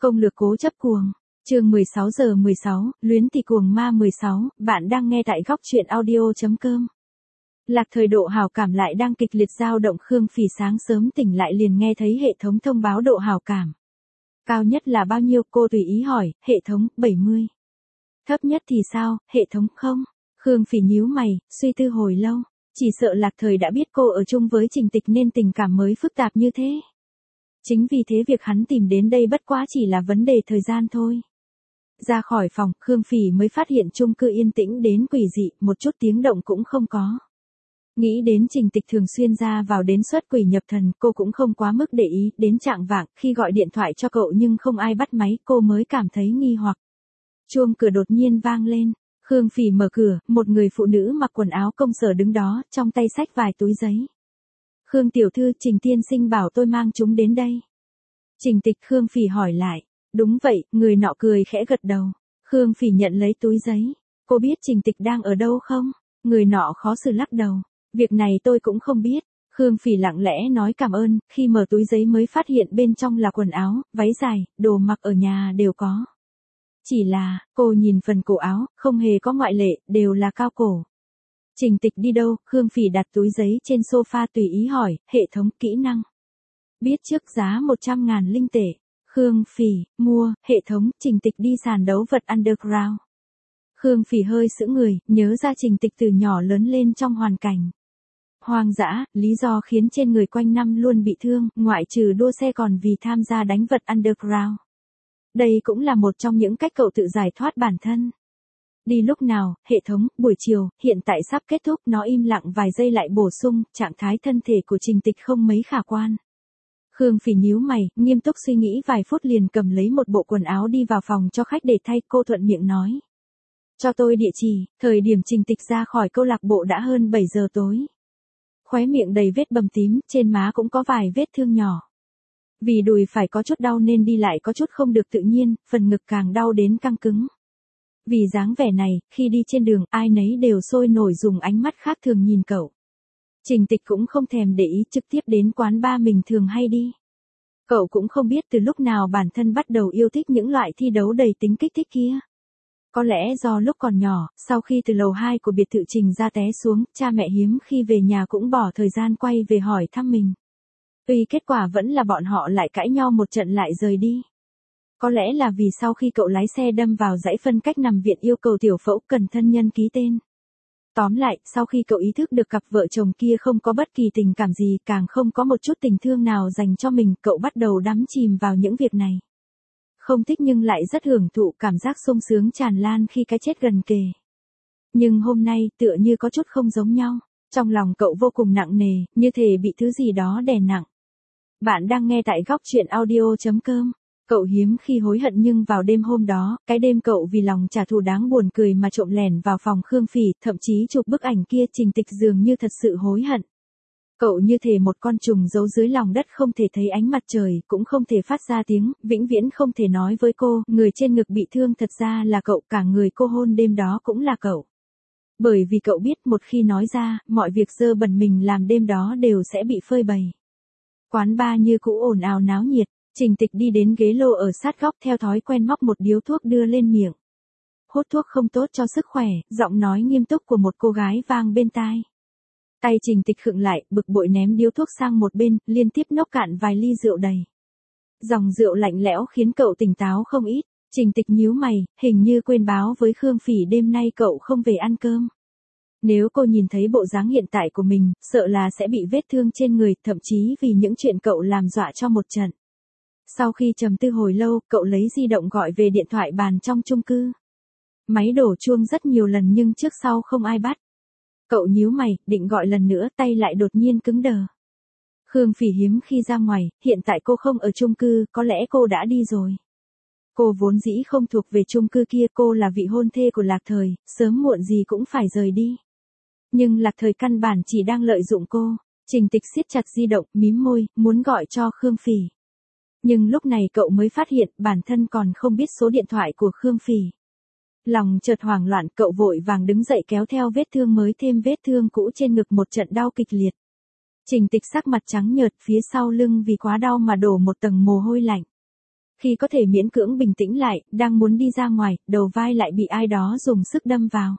Công lược cố chấp cuồng. Chương 16:16, Luyến thì cuồng ma 16, bạn đang nghe tại góc truyện audio.com. Lạc Thời độ hào cảm lại đang kịch liệt dao động. Khương Phỉ sáng sớm tỉnh lại liền nghe thấy hệ thống thông báo độ hào cảm. Cao nhất là bao nhiêu? Cô tùy ý hỏi, hệ thống, 70. Thấp nhất thì sao, hệ thống không? Khương Phỉ nhíu mày, suy tư hồi lâu. Chỉ sợ Lạc Thời đã biết cô ở chung với Trình Tịch nên tình cảm mới phức tạp như thế. Chính vì thế việc hắn tìm đến đây bất quá chỉ là vấn đề thời gian thôi. Ra khỏi phòng, Khương Phỉ mới phát hiện chung cư yên tĩnh đến quỷ dị, một chút tiếng động cũng không có. Nghĩ đến Trình Tịch thường xuyên ra vào đến xuất quỷ nhập thần, cô cũng không quá mức để ý. Đến chạng vạng, khi gọi điện thoại cho cậu nhưng không ai bắt máy, cô mới cảm thấy nghi hoặc. Chuông cửa đột nhiên vang lên. Khương Phỉ mở cửa, một người phụ nữ mặc quần áo công sở đứng đó, trong tay xách vài túi giấy. Khương tiểu thư, Trình tiên sinh bảo tôi mang chúng đến đây. Trình Tịch. Khương Phỉ hỏi lại. Đúng vậy, người nọ cười khẽ gật đầu. Khương Phỉ nhận lấy túi giấy. Cô biết Trình Tịch đang ở đâu không? Người nọ khó xử lắc đầu. Việc này tôi cũng không biết. Khương Phỉ lặng lẽ nói cảm ơn, khi mở túi giấy mới phát hiện bên trong là quần áo, váy dài, đồ mặc ở nhà đều có. Chỉ là, cô nhìn phần cổ áo, không hề có ngoại lệ, đều là cao cổ. Trình Tịch đi đâu? Khương Phỉ đặt túi giấy trên sofa tùy ý hỏi, hệ thống, kỹ năng. Biết trước giá 100.000 linh tệ. Khương Phỉ, mua, hệ thống, Trình Tịch đi sàn đấu vật underground. Khương Phỉ hơi sững người, nhớ ra Trình Tịch từ nhỏ lớn lên trong hoàn cảnh hoang dã, lý do khiến trên người quanh năm luôn bị thương, ngoại trừ đua xe còn vì tham gia đánh vật underground. Đây cũng là một trong những cách cậu tự giải thoát bản thân. Đi lúc nào, hệ thống, buổi chiều, hiện tại sắp kết thúc. Nó im lặng vài giây lại bổ sung, trạng thái thân thể của Trình Tịch không mấy khả quan. Khương Phỉ nhíu mày, nghiêm túc suy nghĩ vài phút liền cầm lấy một bộ quần áo đi vào phòng cho khách để thay. Cô thuận miệng nói. Cho tôi địa chỉ. Thời điểm Trình Tịch ra khỏi câu lạc bộ đã hơn 7 giờ tối. Khóe miệng đầy vết bầm tím, trên má cũng có vài vết thương nhỏ. Vì đùi phải có chút đau nên đi lại có chút không được tự nhiên, phần ngực càng đau đến căng cứng. Vì dáng vẻ này, khi đi trên đường, ai nấy đều sôi nổi dùng ánh mắt khác thường nhìn cậu. Trình Tịch cũng không thèm để ý, trực tiếp đến quán bar mình thường hay đi. Cậu cũng không biết từ lúc nào bản thân bắt đầu yêu thích những loại thi đấu đầy tính kích thích kia. Có lẽ do lúc còn nhỏ, sau khi từ lầu 2 của biệt thự Trình ra té xuống, cha mẹ hiếm khi về nhà cũng bỏ thời gian quay về hỏi thăm mình. Tuy kết quả vẫn là bọn họ lại cãi nhau một trận lại rời đi. Có lẽ là vì sau khi cậu lái xe đâm vào dãy phân cách nằm viện yêu cầu tiểu phẫu cần thân nhân ký tên. Tóm lại, sau khi cậu ý thức được cặp vợ chồng kia không có bất kỳ tình cảm gì, càng không có một chút tình thương nào dành cho mình, cậu bắt đầu đắm chìm vào những việc này. Không thích nhưng lại rất hưởng thụ cảm giác sung sướng tràn lan khi cái chết gần kề. Nhưng hôm nay, tựa như có chút không giống nhau. Trong lòng cậu vô cùng nặng nề, như thể bị thứ gì đó đè nặng. Bạn đang nghe tại góc truyện audio.com. Cậu hiếm khi hối hận nhưng vào đêm hôm đó, cái đêm cậu vì lòng trả thù đáng buồn cười mà trộm lẻn vào phòng Khương Phỉ, thậm chí chụp bức ảnh kia. Trình Tịch dường như thật sự hối hận. Cậu như thể một con trùng giấu dưới lòng đất không thể thấy ánh mặt trời, cũng không thể phát ra tiếng, vĩnh viễn không thể nói với cô, người trên ngực bị thương thật ra là cậu, cả người cô hôn đêm đó cũng là cậu. Bởi vì cậu biết một khi nói ra, mọi việc dơ bẩn mình làm đêm đó đều sẽ bị phơi bày. Quán bar như cũ ồn ào náo nhiệt, Trình Tịch đi đến ghế lô ở sát góc theo thói quen móc một điếu thuốc đưa lên miệng. Hút thuốc không tốt cho sức khỏe, giọng nói nghiêm túc của một cô gái vang bên tai. Tay Trình Tịch khựng lại, bực bội ném điếu thuốc sang một bên, liên tiếp nốc cạn vài ly rượu đầy. Dòng rượu lạnh lẽo khiến cậu tỉnh táo không ít. Trình Tịch nhíu mày, hình như quên báo với Khương Phỉ đêm nay cậu không về ăn cơm. Nếu cô nhìn thấy bộ dáng hiện tại của mình, sợ là sẽ bị vết thương trên người, thậm chí vì những chuyện cậu làm dọa cho một trận. Sau khi trầm tư hồi lâu, cậu lấy di động gọi về điện thoại bàn trong chung cư. Máy đổ chuông rất nhiều lần nhưng trước sau không ai bắt. Cậu nhíu mày, định gọi lần nữa, tay lại đột nhiên cứng đờ. Khương Phỉ hiếm khi ra ngoài, hiện tại cô không ở chung cư, có lẽ cô đã đi rồi. Cô vốn dĩ không thuộc về chung cư kia, cô là vị hôn thê của Lạc Thời, sớm muộn gì cũng phải rời đi. Nhưng Lạc Thời căn bản chỉ đang lợi dụng cô. Trình Tịch siết chặt di động, mím môi, muốn gọi cho Khương Phỉ. Nhưng lúc này cậu mới phát hiện bản thân còn không biết số điện thoại của Khương Phỉ. Lòng chợt hoảng loạn, cậu vội vàng đứng dậy kéo theo vết thương mới thêm vết thương cũ trên ngực một trận đau kịch liệt. Trình Tịch sắc mặt trắng nhợt, phía sau lưng vì quá đau mà đổ một tầng mồ hôi lạnh. Khi có thể miễn cưỡng bình tĩnh lại, đang muốn đi ra ngoài, đầu vai lại bị ai đó dùng sức đâm vào.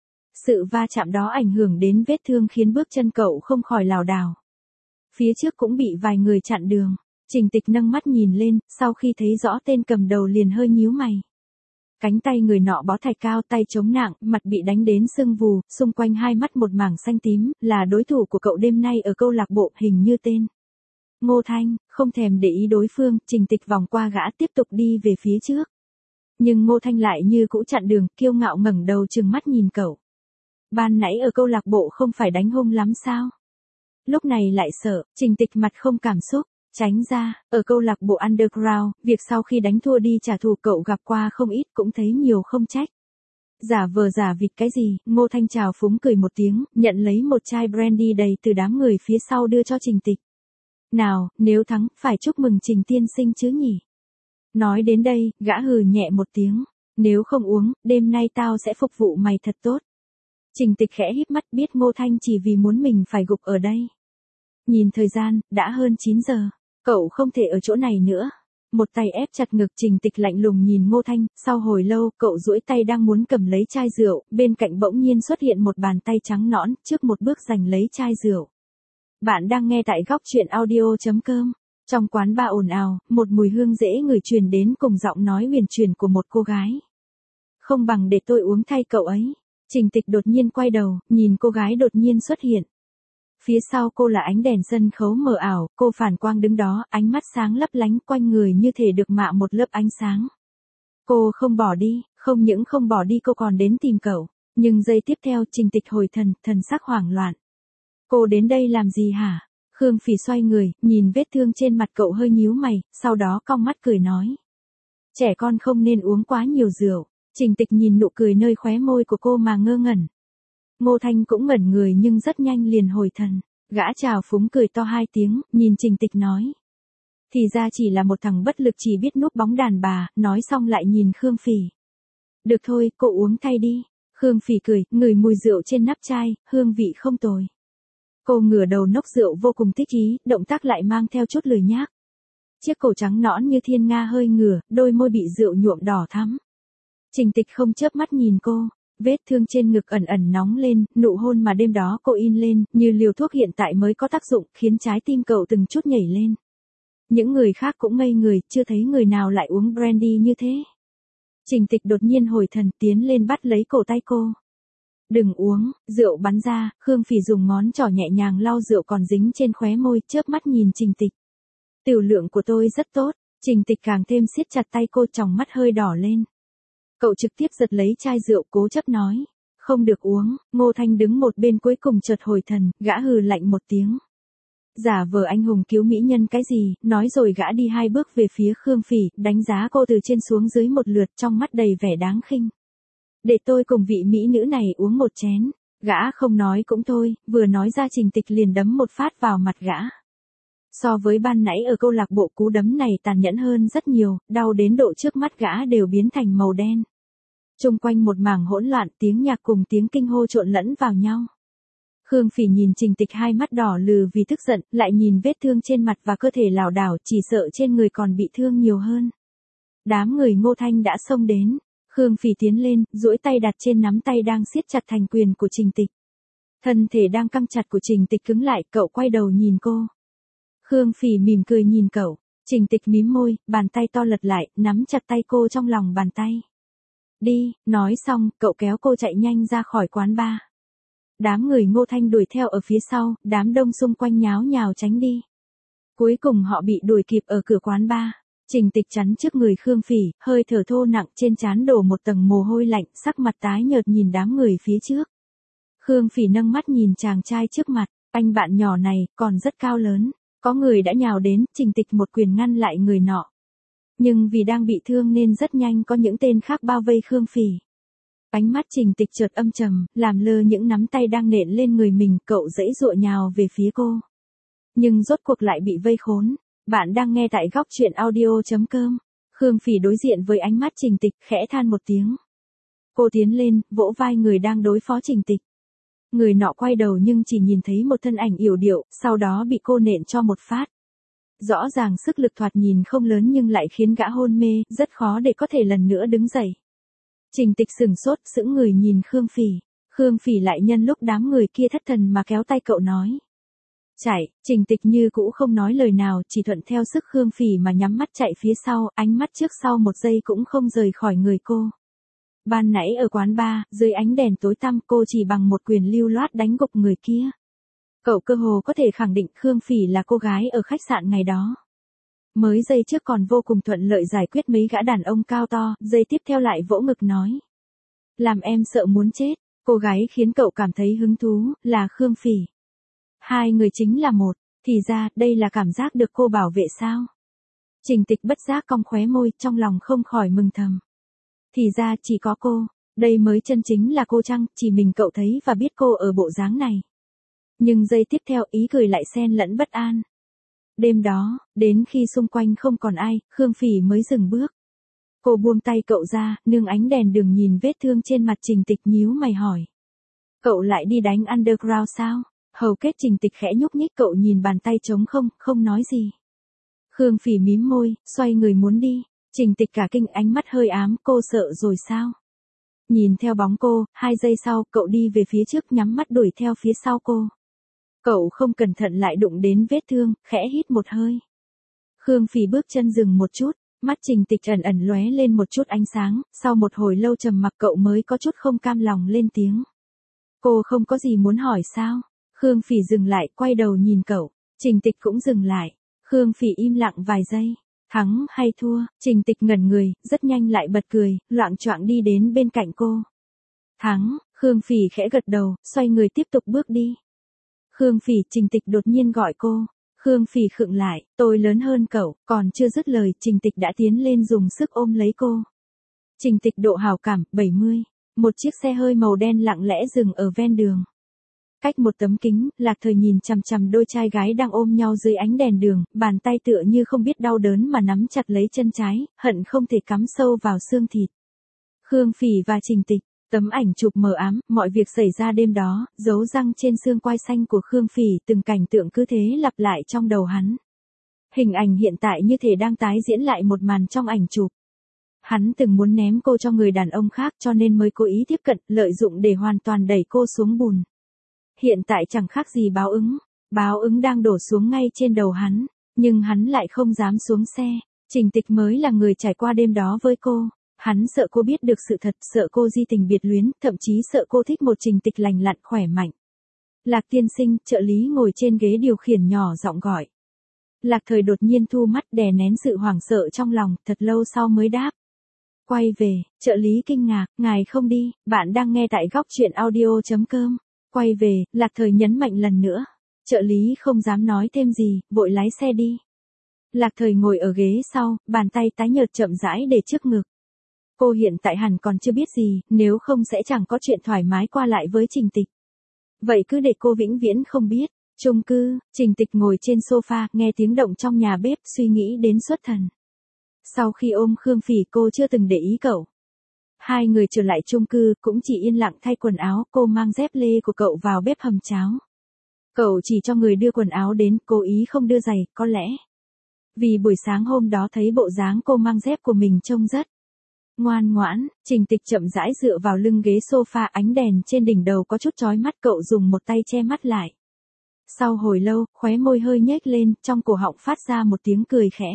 Sự va chạm đó ảnh hưởng đến vết thương khiến bước chân cậu không khỏi lảo đảo. Phía trước cũng bị vài người chặn đường. Trình Tịch nâng mắt nhìn lên, sau khi thấy rõ tên cầm đầu liền hơi nhíu mày. Cánh tay người nọ bó thạch cao, tay chống nặng, mặt bị đánh đến sưng vù, xung quanh hai mắt một mảng xanh tím, là đối thủ của cậu đêm nay ở câu lạc bộ, hình như tên Ngô Thanh. Không thèm để ý đối phương, Trình Tịch vòng qua gã tiếp tục đi về phía trước. Nhưng Ngô Thanh lại như cũ chặn đường, kiêu ngạo ngẩng đầu trừng mắt nhìn cậu. Ban nãy ở câu lạc bộ không phải đánh hung lắm sao? Lúc này lại sợ, Trình Tịch mặt không cảm xúc. Tránh ra, ở câu lạc bộ underground, việc sau khi đánh thua đi trả thù cậu gặp qua không ít, cũng thấy nhiều không trách. Giả vờ giả vịt cái gì, Ngô Thanh trào phúng cười một tiếng, nhận lấy một chai brandy đầy từ đám người phía sau đưa cho Trình Tịch. Nào, nếu thắng, phải chúc mừng Trình tiên sinh chứ nhỉ? Nói đến đây, gã hừ nhẹ một tiếng. Nếu không uống, đêm nay tao sẽ phục vụ mày thật tốt. Trình Tịch khẽ híp mắt, biết Ngô Thanh chỉ vì muốn mình phải gục ở đây. Nhìn thời gian, đã hơn 9 giờ. Cậu không thể ở chỗ này nữa. Một tay ép chặt ngực, Trình Tịch lạnh lùng nhìn Ngô Thanh, sau hồi lâu, cậu duỗi tay đang muốn cầm lấy chai rượu, bên cạnh bỗng nhiên xuất hiện một bàn tay trắng nõn, trước một bước giành lấy chai rượu. Bạn đang nghe tại góc truyện audio.com. Trong quán bar ồn ào, một mùi hương dễ ngửi truyền đến cùng giọng nói huyền chuyển của một cô gái. Không bằng để tôi uống thay cậu ấy. Trình Tịch đột nhiên quay đầu, nhìn cô gái đột nhiên xuất hiện. Phía sau cô là ánh đèn sân khấu mờ ảo, cô phản quang đứng đó, ánh mắt sáng lấp lánh quanh người như thể được mạ một lớp ánh sáng. Cô không bỏ đi, không những không bỏ đi cô còn đến tìm cậu. Nhưng giây tiếp theo Trình Tịch hồi thần sắc hoảng loạn. Cô đến đây làm gì hả? Khương Phỉ xoay người, nhìn vết thương trên mặt cậu hơi nhíu mày, sau đó cong mắt cười nói. Trẻ con không nên uống quá nhiều rượu. Trình Tịch nhìn nụ cười nơi khóe môi của cô mà ngơ ngẩn. Ngô Thanh cũng ngẩn người nhưng rất nhanh liền hồi thần. Gã chào phúng cười to 2 tiếng, nhìn Trình Tịch nói. Thì ra chỉ là một thằng bất lực chỉ biết núp bóng đàn bà, nói xong lại nhìn Khương Phỉ. Được thôi, cô uống thay đi. Khương Phỉ cười, ngửi mùi rượu trên nắp chai, hương vị không tồi. Cô ngửa đầu nốc rượu vô cùng thích ý, động tác lại mang theo chút lười nhác. Chiếc cổ trắng nõn như thiên nga hơi ngửa, đôi môi bị rượu nhuộm đỏ thắm. Trình Tịch không chớp mắt nhìn cô. Vết thương trên ngực ẩn ẩn nóng lên, nụ hôn mà đêm đó cô in lên, như liều thuốc hiện tại mới có tác dụng, khiến trái tim cậu từng chút nhảy lên. Những người khác cũng ngây người, chưa thấy người nào lại uống brandy như thế. Trình Tịch đột nhiên hồi thần, tiến lên bắt lấy cổ tay cô. Đừng uống, rượu bắn ra, Khương Phỉ dùng ngón trỏ nhẹ nhàng lau rượu còn dính trên khóe môi, chớp mắt nhìn Trình Tịch. Tiểu lượng của tôi rất tốt. Trình Tịch càng thêm siết chặt tay cô, tròng mắt hơi đỏ lên. Cậu trực tiếp giật lấy chai rượu cố chấp nói. Không được uống. Ngô Thanh đứng một bên cuối cùng chợt hồi thần, gã hừ lạnh một tiếng. Giả vờ anh hùng cứu mỹ nhân cái gì, nói rồi gã đi 2 bước về phía Khương Phỉ, đánh giá cô từ trên xuống dưới một lượt, trong mắt đầy vẻ đáng khinh. Để tôi cùng vị mỹ nữ này uống một chén. Gã không nói cũng thôi, vừa nói ra Trình Tịch liền đấm một phát vào mặt gã. So với ban nãy ở câu lạc bộ, cú đấm này tàn nhẫn hơn rất nhiều, đau đến độ trước mắt gã đều biến thành màu đen. Chung quanh một mảng hỗn loạn, tiếng nhạc cùng tiếng kinh hô trộn lẫn vào nhau. Khương Phỉ nhìn Trình Tịch 2 mắt đỏ lừ vì tức giận, lại nhìn vết thương trên mặt và cơ thể lảo đảo, chỉ sợ trên người còn bị thương nhiều hơn. Đám người Ngô Thanh đã xông đến. Khương Phỉ tiến lên, duỗi tay đặt trên nắm tay đang siết chặt thành quyền của Trình Tịch. Thân thể đang căng chặt của Trình Tịch cứng lại, cậu quay đầu nhìn cô. Khương Phỉ mỉm cười nhìn cậu. Trình Tịch mím môi, bàn tay to lật lại, nắm chặt tay cô trong lòng bàn tay. Đi, nói xong, cậu kéo cô chạy nhanh ra khỏi quán bar. Đám người Ngô Thanh đuổi theo ở phía sau, đám đông xung quanh nháo nhào tránh đi. Cuối cùng họ bị đuổi kịp ở cửa quán bar. Trình Tịch chắn trước người Khương Phỉ, hơi thở thô nặng, trên trán đổ một tầng mồ hôi lạnh, sắc mặt tái nhợt nhìn đám người phía trước. Khương Phỉ nâng mắt nhìn chàng trai trước mặt, anh bạn nhỏ này, còn rất cao lớn. Có người đã nhào đến, Trình Tịch một quyền ngăn lại người nọ. Nhưng vì đang bị thương nên rất nhanh có những tên khác bao vây Khương Phỉ. Ánh mắt Trình Tịch chợt âm trầm, làm lơ những nắm tay đang nện lên người mình, cậu giãy giụa nhào về phía cô. Nhưng rốt cuộc lại bị vây khốn. Bạn đang nghe tại góc truyện audio.com. Khương Phỉ đối diện với ánh mắt Trình Tịch, khẽ than một tiếng. Cô tiến lên, vỗ vai người đang đối phó Trình Tịch. Người nọ quay đầu nhưng chỉ nhìn thấy một thân ảnh yểu điệu, sau đó bị cô nện cho một phát. Rõ ràng sức lực thoạt nhìn không lớn nhưng lại khiến gã hôn mê, rất khó để có thể lần nữa đứng dậy. Trình Tịch sửng sốt, sững người nhìn Khương Phỉ. Khương Phỉ lại nhân lúc đám người kia thất thần mà kéo tay cậu nói. Chạy, Trình Tịch như cũ không nói lời nào, chỉ thuận theo sức Khương Phỉ mà nhắm mắt chạy phía sau, ánh mắt trước sau một giây cũng không rời khỏi người cô. Ban nãy ở quán bar, dưới ánh đèn tối tăm cô chỉ bằng một quyền lưu loát đánh gục người kia. Cậu cơ hồ có thể khẳng định Khương Phỉ là cô gái ở khách sạn ngày đó. Mới giây trước còn vô cùng thuận lợi giải quyết mấy gã đàn ông cao to, giây tiếp theo lại vỗ ngực nói. Làm em sợ muốn chết, cô gái khiến cậu cảm thấy hứng thú, là Khương Phỉ. Hai người chính là một, thì ra, đây là cảm giác được cô bảo vệ sao? Trình Tịch bất giác cong khóe môi, trong lòng không khỏi mừng thầm. Thì ra chỉ có cô, đây mới chân chính là cô chăng, chỉ mình cậu thấy và biết cô ở bộ dáng này. Nhưng giây tiếp theo ý cười lại xen lẫn bất an. Đêm đó, đến khi xung quanh không còn ai, Khương Phỉ mới dừng bước. Cô buông tay cậu ra, nương ánh đèn đường nhìn vết thương trên mặt Trình Tịch nhíu mày hỏi. Cậu lại đi đánh underground sao? Hầu kết Trình Tịch khẽ nhúc nhích, cậu nhìn bàn tay trống không, không nói gì. Khương Phỉ mím môi, xoay người muốn đi. Trình Tịch cả kinh, ánh mắt hơi ám, cô sợ rồi sao? Nhìn theo bóng cô, 2 giây sau, cậu đi về phía trước nhắm mắt đuổi theo phía sau cô. Cậu không cẩn thận lại đụng đến vết thương, khẽ hít một hơi. Khương Phỉ bước chân dừng một chút, mắt Trình Tịch ẩn ẩn lóe lên một chút ánh sáng, sau một hồi lâu trầm mặc cậu mới có chút không cam lòng lên tiếng. Cô không có gì muốn hỏi sao? Khương Phỉ dừng lại, quay đầu nhìn cậu. Trình Tịch cũng dừng lại. Khương Phỉ im lặng vài giây. Thắng hay thua? Trình Tịch ngẩn người, rất nhanh lại bật cười, loạng choạng đi đến bên cạnh cô. Thắng, Khương Phỉ khẽ gật đầu, xoay người tiếp tục bước đi. Khương Phỉ, Trình Tịch đột nhiên gọi cô. Khương Phỉ khựng lại, tôi lớn hơn cậu, còn chưa dứt lời, Trình Tịch đã tiến lên dùng sức ôm lấy cô. Trình Tịch độ hảo cảm, 70. Một chiếc xe hơi màu đen lặng lẽ dừng ở ven đường. Cách một tấm kính, Lạc Thời nhìn chằm chằm đôi trai gái đang ôm nhau dưới ánh đèn đường, bàn tay tựa như không biết đau đớn mà nắm chặt lấy chân trái, hận không thể cắm sâu vào xương thịt. Khương Phỉ và Trình Tịch, tấm ảnh chụp mờ ám, mọi việc xảy ra đêm đó, dấu răng trên xương quai xanh của Khương Phỉ, từng cảnh tượng cứ thế lặp lại trong đầu hắn. Hình ảnh hiện tại như thể đang tái diễn lại một màn trong ảnh chụp. Hắn từng muốn ném cô cho người đàn ông khác cho nên mới cố ý tiếp cận, lợi dụng để hoàn toàn đẩy cô xuống bùn. Hiện tại chẳng khác gì báo ứng đang đổ xuống ngay trên đầu hắn, nhưng hắn lại không dám xuống xe. Trình Tịch mới là người trải qua đêm đó với cô. Hắn sợ cô biết được sự thật, sợ cô di tình biệt luyến, thậm chí sợ cô thích một Trình Tịch lành lặn khỏe mạnh. Lạc tiên sinh, trợ lý ngồi trên ghế điều khiển nhỏ giọng gọi. Lạc Thời đột nhiên thu mắt, đè nén sự hoảng sợ trong lòng, thật lâu sau mới đáp. Quay về, trợ lý kinh ngạc, ngài không đi, bạn đang nghe tại góc truyện audio.com. Quay về, Lạc Thời nhấn mạnh lần nữa. Trợ lý không dám nói thêm gì, vội lái xe đi. Lạc Thời ngồi ở ghế sau, bàn tay tái nhợt chậm rãi để trước ngực. Cô hiện tại hẳn còn chưa biết gì, nếu không sẽ chẳng có chuyện thoải mái qua lại với Trình Tịch. Vậy cứ để cô vĩnh viễn không biết. Chung cư, Trình Tịch ngồi trên sofa, nghe tiếng động trong nhà bếp, suy nghĩ đến xuất thần. Sau khi ôm Khương Phỉ cô chưa từng để ý cậu. Hai người trở lại chung cư, cũng chỉ yên lặng thay quần áo, cô mang dép lê của cậu vào bếp hầm cháo. Cậu chỉ cho người đưa quần áo đến, cố ý không đưa giày, có lẽ. Vì buổi sáng hôm đó thấy bộ dáng cô mang dép của mình trông rất ngoan ngoãn. Trình Tịch chậm rãi dựa vào lưng ghế sofa, ánh đèn trên đỉnh đầu có chút chói mắt, cậu dùng một tay che mắt lại. Sau hồi lâu, khóe môi hơi nhếch lên, trong cổ họng phát ra một tiếng cười khẽ.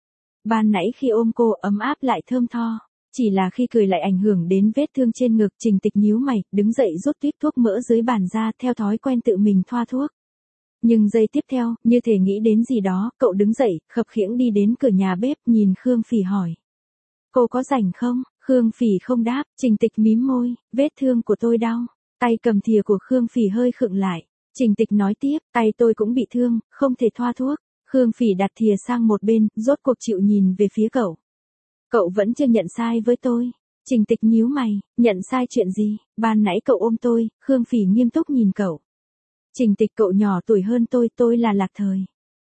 Ban nãy khi ôm cô ấm áp lại thơm tho. Chỉ là khi cười lại ảnh hưởng đến vết thương trên ngực. Trình Tịch nhíu mày, đứng dậy rút tuyết thuốc mỡ dưới bàn ra, theo thói quen tự mình thoa thuốc. Nhưng giây tiếp theo, như thể nghĩ đến gì đó, cậu đứng dậy, khập khiễng đi đến cửa nhà bếp, nhìn Khương Phỉ hỏi. Cô có rảnh không? Khương Phỉ không đáp, Trình Tịch mím môi, vết thương của tôi đau. Tay cầm thìa của Khương Phỉ hơi khựng lại. Trình Tịch nói tiếp, tay tôi cũng bị thương, không thể thoa thuốc. Khương Phỉ đặt thìa sang một bên, rốt cuộc chịu nhìn về phía cậu. Cậu vẫn chưa nhận sai với tôi. Trình Tịch nhíu mày, nhận sai chuyện gì? Ban nãy cậu ôm tôi, Khương Phỉ nghiêm túc nhìn cậu. Trình Tịch, cậu nhỏ tuổi hơn tôi là Lạc Thời.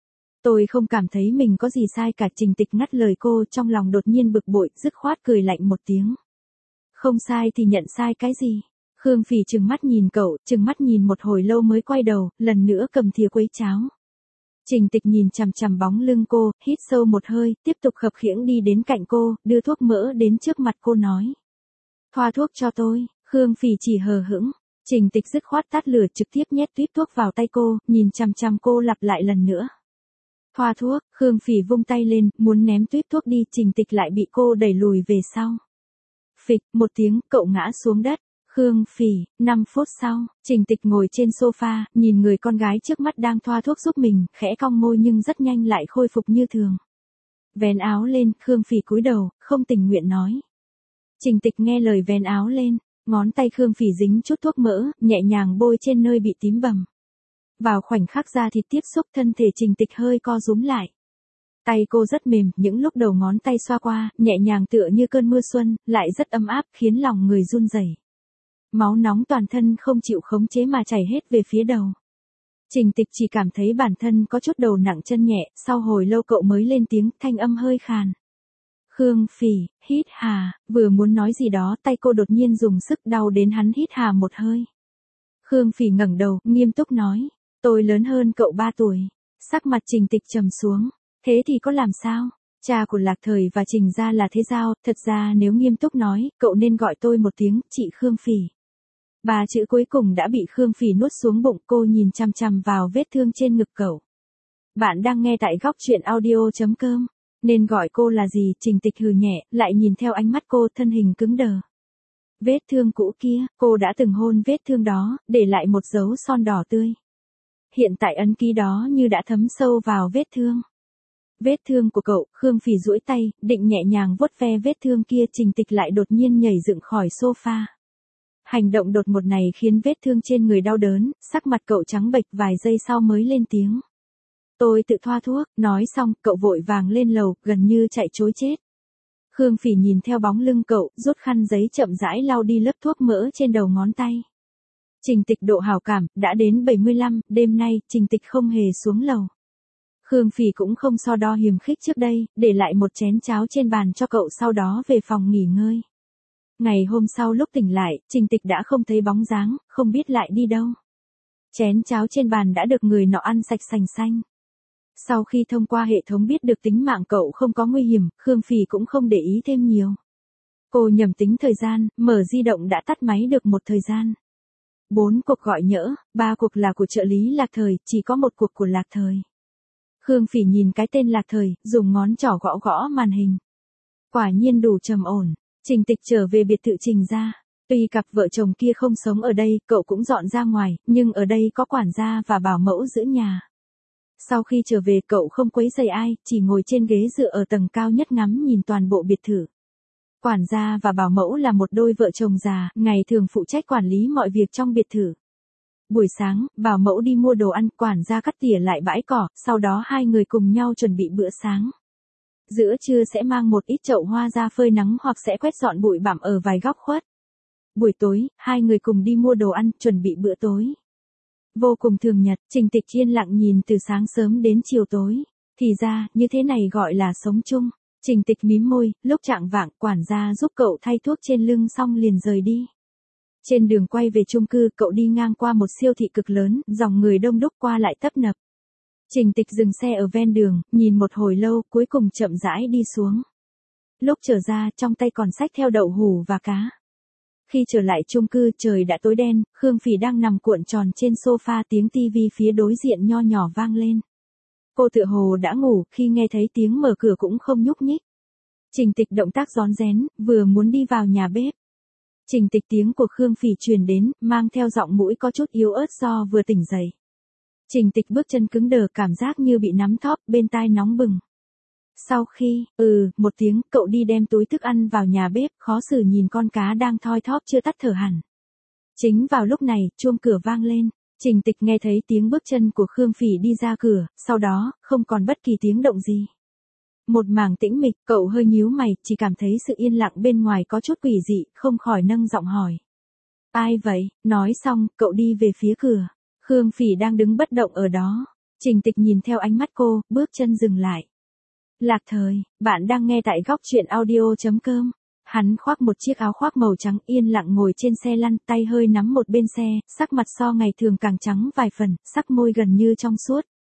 Tôi không cảm thấy mình có gì sai cả. Trình Tịch ngắt lời cô, trong lòng đột nhiên bực bội, dứt khoát cười lạnh một tiếng. Không sai thì nhận sai cái gì? Khương Phỉ trừng mắt nhìn cậu, trừng mắt nhìn một hồi lâu mới quay đầu, lần nữa cầm thìa quấy cháo. Trình Tịch nhìn chằm chằm bóng lưng cô, hít sâu một hơi, tiếp tục khập khiễng đi đến cạnh cô, đưa thuốc mỡ đến trước mặt cô nói. Thoa thuốc cho tôi. Khương Phỉ chỉ hờ hững. Trình Tịch dứt khoát tắt lửa, trực tiếp nhét tuyếp thuốc vào tay cô, nhìn chằm chằm cô lặp lại lần nữa. Thoa thuốc. Khương Phỉ vung tay lên, muốn ném tuyếp thuốc đi, Trình Tịch lại bị cô đẩy lùi về sau. Phịch, một tiếng, cậu ngã xuống đất. Khương Phỉ, 5 phút sau, Trình Tịch ngồi trên sofa, nhìn người con gái trước mắt đang thoa thuốc giúp mình, khẽ cong môi nhưng rất nhanh lại khôi phục như thường. Vén áo lên, Khương Phỉ cúi đầu, không tình nguyện nói. Trình Tịch nghe lời vén áo lên, ngón tay Khương Phỉ dính chút thuốc mỡ, nhẹ nhàng bôi trên nơi bị tím bầm. Vào khoảnh khắc da thịt tiếp xúc, thân thể Trình Tịch hơi co rúm lại. Tay cô rất mềm, những lúc đầu ngón tay xoa qua, nhẹ nhàng tựa như cơn mưa xuân, lại rất ấm áp, khiến lòng người run rẩy. Máu nóng toàn thân không chịu khống chế mà chảy hết về phía đầu. Trình Tịch chỉ cảm thấy bản thân có chút đầu nặng chân nhẹ, sau hồi lâu cậu mới lên tiếng, thanh âm hơi khàn. Khương Phỉ, hít hà, vừa muốn nói gì đó, tay cô đột nhiên dùng sức, đau đến hắn hít hà một hơi. Khương Phỉ ngẩng đầu, nghiêm túc nói, tôi lớn hơn cậu 3 tuổi. Sắc mặt Trình Tịch trầm xuống, thế thì có làm sao? Cha của Lạc Thời và Trình gia là thế giao, thật ra nếu nghiêm túc nói, cậu nên gọi tôi một tiếng, chị Khương Phỉ. 3 chữ cuối cùng đã bị Khương Phỉ nuốt xuống bụng, cô nhìn chằm chằm vào vết thương trên ngực cậu. Bạn đang nghe tại góc truyện audio.com. Nên gọi cô là gì? Trình Tịch hừ nhẹ, lại nhìn theo ánh mắt cô, thân hình cứng đờ. Vết thương cũ kia, cô đã từng hôn vết thương đó, để lại một dấu son đỏ tươi. Hiện tại ấn ký đó như đã thấm sâu vào vết thương. Vết thương của cậu, Khương Phỉ duỗi tay, định nhẹ nhàng vuốt ve vết thương kia, Trình Tịch lại đột nhiên nhảy dựng khỏi sofa. Hành động đột ngột này khiến vết thương trên người đau đớn, sắc mặt cậu trắng bệch, vài giây sau mới lên tiếng. Tôi tự thoa thuốc, nói xong, cậu vội vàng lên lầu, gần như chạy trối chết. Khương Phỉ nhìn theo bóng lưng cậu, rút khăn giấy chậm rãi lau đi lớp thuốc mỡ trên đầu ngón tay. Trình Tịch độ hảo cảm, đã đến 75, đêm nay, Trình Tịch không hề xuống lầu. Khương Phỉ cũng không so đo hiềm khích trước đây, để lại một chén cháo trên bàn cho cậu, sau đó về phòng nghỉ ngơi. Ngày hôm sau lúc tỉnh lại, Trình Tịch đã không thấy bóng dáng, không biết lại đi đâu. Chén cháo trên bàn đã được người nọ ăn sạch sành xanh. Sau khi thông qua hệ thống biết được tính mạng cậu không có nguy hiểm, Khương Phỉ cũng không để ý thêm nhiều. Cô nhầm tính thời gian, mở di động đã tắt máy được một thời gian. 4 cuộc gọi nhỡ, 3 cuộc là của trợ lý Lạc Thời, chỉ có một cuộc của Lạc Thời. Khương Phỉ nhìn cái tên Lạc Thời, dùng ngón trỏ gõ gõ màn hình. Quả nhiên đủ trầm ổn. Trình Tịch trở về biệt thự Trình gia. Tuy cặp vợ chồng kia không sống ở đây, cậu cũng dọn ra ngoài, nhưng ở đây có quản gia và bảo mẫu giữ nhà. Sau khi trở về, cậu không quấy rầy ai, chỉ ngồi trên ghế dựa ở tầng cao nhất ngắm nhìn toàn bộ biệt thự. Quản gia và bảo mẫu là một đôi vợ chồng già, ngày thường phụ trách quản lý mọi việc trong biệt thự. Buổi sáng, bảo mẫu đi mua đồ ăn, quản gia cắt tỉa lại bãi cỏ, sau đó hai người cùng nhau chuẩn bị bữa sáng. Giữa trưa sẽ mang một ít chậu hoa ra phơi nắng hoặc sẽ quét dọn bụi bặm ở vài góc khuất. Buổi tối, hai người cùng đi mua đồ ăn, chuẩn bị bữa tối. Vô cùng thường nhật, Trình Tịch yên lặng nhìn từ sáng sớm đến chiều tối. Thì ra, như thế này gọi là sống chung. Trình Tịch mím môi, lúc chạng vạng, quản gia giúp cậu thay thuốc trên lưng xong liền rời đi. Trên đường quay về chung cư, cậu đi ngang qua một siêu thị cực lớn, dòng người đông đúc qua lại tấp nập. Trình Tịch dừng xe ở ven đường, nhìn một hồi lâu, cuối cùng chậm rãi đi xuống. Lúc trở ra, trong tay còn xách theo đậu hủ và cá. Khi trở lại chung cư, trời đã tối đen, Khương Phỉ đang nằm cuộn tròn trên sofa, tiếng tivi phía đối diện nho nhỏ vang lên. Cô tựa hồ đã ngủ, khi nghe thấy tiếng mở cửa cũng không nhúc nhích. Trình Tịch động tác rón rén, vừa muốn đi vào nhà bếp. Trình Tịch, tiếng của Khương Phỉ truyền đến, mang theo giọng mũi có chút yếu ớt do vừa tỉnh dậy. Trình Tịch bước chân cứng đờ, cảm giác như bị nắm thóp, bên tai nóng bừng. Sau khi, một tiếng, cậu đi đem túi thức ăn vào nhà bếp, khó xử nhìn con cá đang thoi thóp chưa tắt thở hẳn. Chính vào lúc này, chuông cửa vang lên. Trình Tịch nghe thấy tiếng bước chân của Khương Phỉ đi ra cửa, sau đó, không còn bất kỳ tiếng động gì. Một mảng tĩnh mịch, cậu hơi nhíu mày, chỉ cảm thấy sự yên lặng bên ngoài có chút quỷ dị, không khỏi nâng giọng hỏi. Ai vậy? Nói xong, cậu đi về phía cửa. Khương Phỉ đang đứng bất động ở đó. Trình Tịch nhìn theo ánh mắt cô, bước chân dừng lại. Lạc Thời, bạn đang nghe tại góc truyện audio.com. Hắn khoác một chiếc áo khoác màu trắng, yên lặng ngồi trên xe lăn, tay hơi nắm một bên xe, sắc mặt so ngày thường càng trắng vài phần, sắc môi gần như trong suốt.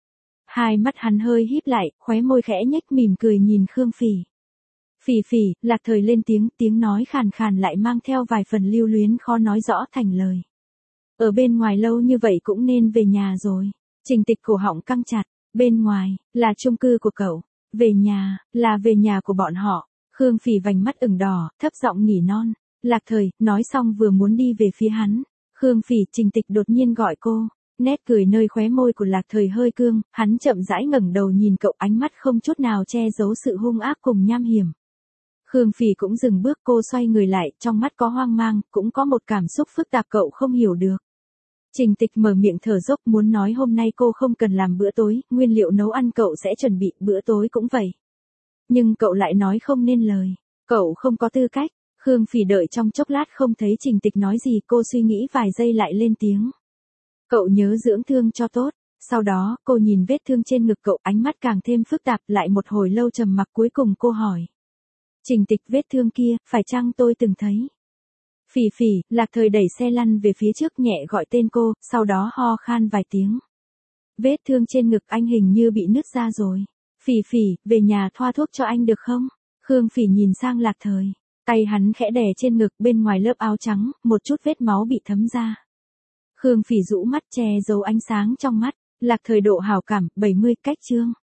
Hai mắt hắn hơi híp lại, khóe môi khẽ nhếch mỉm cười nhìn Khương Phỉ. Phỉ Phỉ, Lạc Thời lên tiếng nói khàn khàn lại mang theo vài phần lưu luyến khó nói rõ thành lời. Ở bên ngoài lâu như vậy cũng nên về nhà rồi. Trình Tịch cổ họng căng chặt, bên ngoài, là chung cư của cậu, về nhà, là về nhà của bọn họ. Khương Phỉ vành mắt ửng đỏ, thấp giọng nỉ non. Lạc Thời, nói xong vừa muốn đi về phía hắn. Khương Phỉ, Trình Tịch đột nhiên gọi cô. Nét cười nơi khóe môi của Lạc Thời hơi cương, hắn chậm rãi ngẩng đầu nhìn cậu, ánh mắt không chút nào che giấu sự hung ác cùng nham hiểm. Khương Phỉ cũng dừng bước, cô xoay người lại, trong mắt có hoang mang, cũng có một cảm xúc phức tạp cậu không hiểu được. Trình Tịch mở miệng thở dốc muốn nói hôm nay cô không cần làm bữa tối, nguyên liệu nấu ăn cậu sẽ chuẩn bị, bữa tối cũng vậy. Nhưng cậu lại nói không nên lời, cậu không có tư cách. Khương Phỉ đợi trong chốc lát không thấy Trình Tịch nói gì, cô suy nghĩ vài giây lại lên tiếng. Cậu nhớ dưỡng thương cho tốt. Sau đó, cô nhìn vết thương trên ngực cậu, ánh mắt càng thêm phức tạp, lại một hồi lâu trầm mặc cuối cùng cô hỏi. Trình Tịch, vết thương kia, phải chăng tôi từng thấy? Phỉ Phỉ, Lạc Thời đẩy xe lăn về phía trước nhẹ gọi tên cô, sau đó ho khan vài tiếng. Vết thương trên ngực anh hình như bị nứt ra rồi. Phỉ Phỉ, về nhà thoa thuốc cho anh được không? Khương Phỉ nhìn sang Lạc Thời. Tay hắn khẽ đè trên ngực, bên ngoài lớp áo trắng, một chút vết máu bị thấm ra. Khương Phỉ rũ mắt che giấu ánh sáng trong mắt. Lạc Thời độ hảo cảm, 70 cách chương.